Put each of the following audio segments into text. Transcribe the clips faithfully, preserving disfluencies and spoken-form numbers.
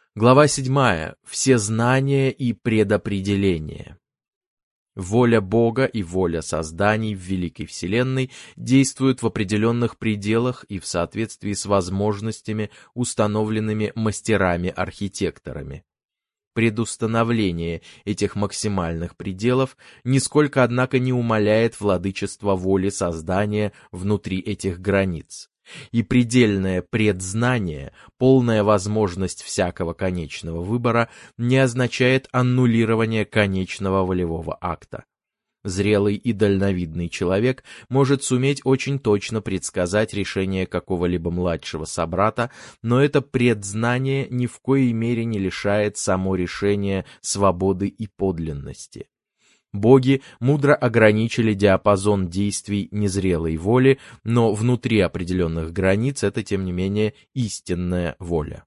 Глава седьмая. Всезнание и предопределение. Воля Бога и воля созданий в Великой Вселенной действуют в определенных пределах и в соответствии с возможностями, установленными мастерами-архитекторами. Предустановление этих максимальных пределов нисколько, однако, не умаляет владычество воли создания внутри этих границ. И предельное предзнание, полная возможность всякого конечного выбора, не означает аннулирование конечного волевого акта. Зрелый и дальновидный человек может суметь очень точно предсказать решение какого-либо младшего собрата, но это предзнание ни в коей мере не лишает само решение свободы и подлинности. Боги мудро ограничили диапазон действий незрелой воли, но внутри определенных границ это, тем не менее, истинная воля.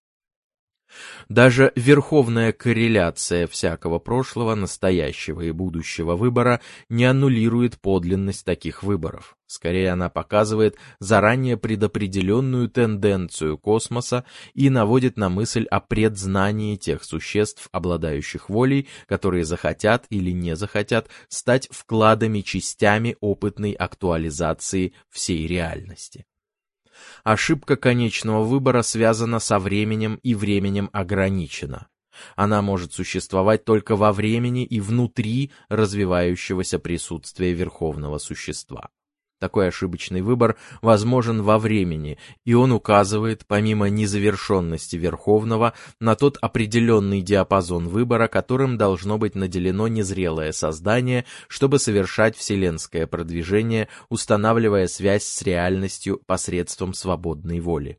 Даже верховная корреляция всякого прошлого, настоящего и будущего выбора не аннулирует подлинность таких выборов. Скорее, она показывает заранее предопределенную тенденцию космоса и наводит на мысль о предзнании тех существ, обладающих волей, которые захотят или не захотят стать вкладами, частями опытной актуализации всей реальности. Ошибка конечного выбора связана со временем и временем ограничена. Она может существовать только во времени и внутри развивающегося присутствия верховного существа. Такой ошибочный выбор возможен во времени, и он указывает, помимо незавершенности верховного, на тот определенный диапазон выбора, которым должно быть наделено незрелое создание, чтобы совершать вселенское продвижение, устанавливая связь с реальностью посредством свободной воли.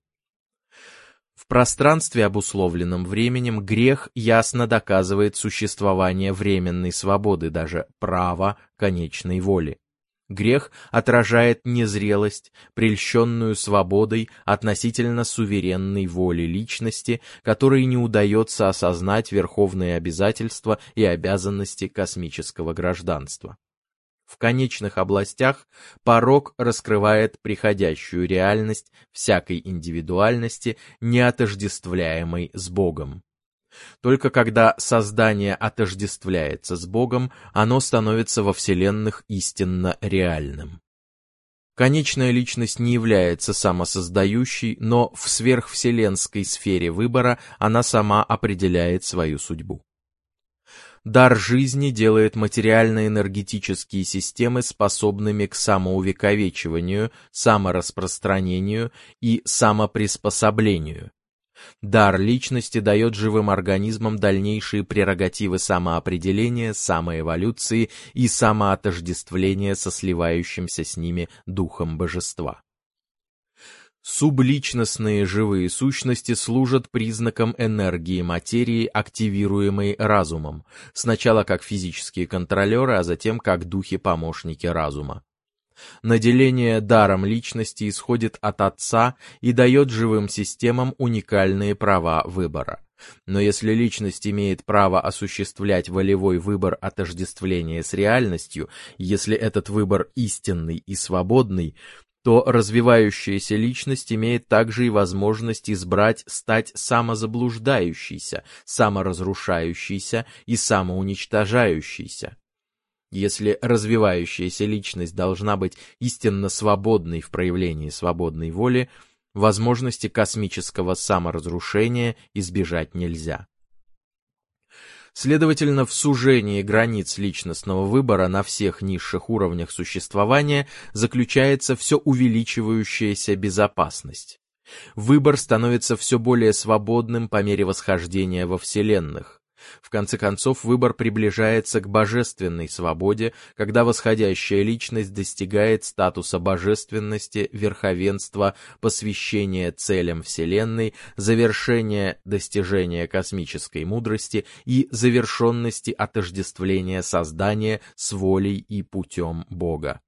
В пространстве, обусловленном временем, грех ясно доказывает существование временной свободы, даже права конечной воли. Грех отражает незрелость, прельщенную свободой относительно суверенной воли личности, которой не удается осознать верховные обязательства и обязанности космического гражданства. В конечных областях порок раскрывает приходящую реальность всякой индивидуальности, не отождествляемой с Богом. Только когда создание отождествляется с Богом, оно становится во вселенных истинно реальным. Конечная личность не является самосоздающей, но в сверхвселенской сфере выбора она сама определяет свою судьбу. Дар жизни делает материально-энергетические системы способными к самоувековечиванию, самораспространению и самоприспособлению. Дар личности дает живым организмам дальнейшие прерогативы самоопределения, самоэволюции и самоотождествления со сливающимся с ними духом божества. Субличностные живые сущности служат признаком энергии материи, активируемой разумом, сначала как физические контролеры, а затем как духи-помощники разума. Наделение даром личности исходит от Отца и дает живым системам уникальные права выбора. Но если личность имеет право осуществлять волевой выбор отождествления с реальностью, если этот выбор истинный и свободный, то развивающаяся личность имеет также и возможность избрать стать самозаблуждающейся, саморазрушающейся и самоуничтожающейся. Если развивающаяся личность должна быть истинно свободной в проявлении свободной воли, возможности космического саморазрушения избежать нельзя. Следовательно, в сужении границ личностного выбора на всех низших уровнях существования заключается все увеличивающаяся безопасность. Выбор становится все более свободным по мере восхождения во вселенных. В конце концов, выбор приближается к божественной свободе, когда восходящая личность достигает статуса божественности, верховенства, посвящения целям Вселенной, завершения достижения космической мудрости и завершенности отождествления создания с волей и путем Бога.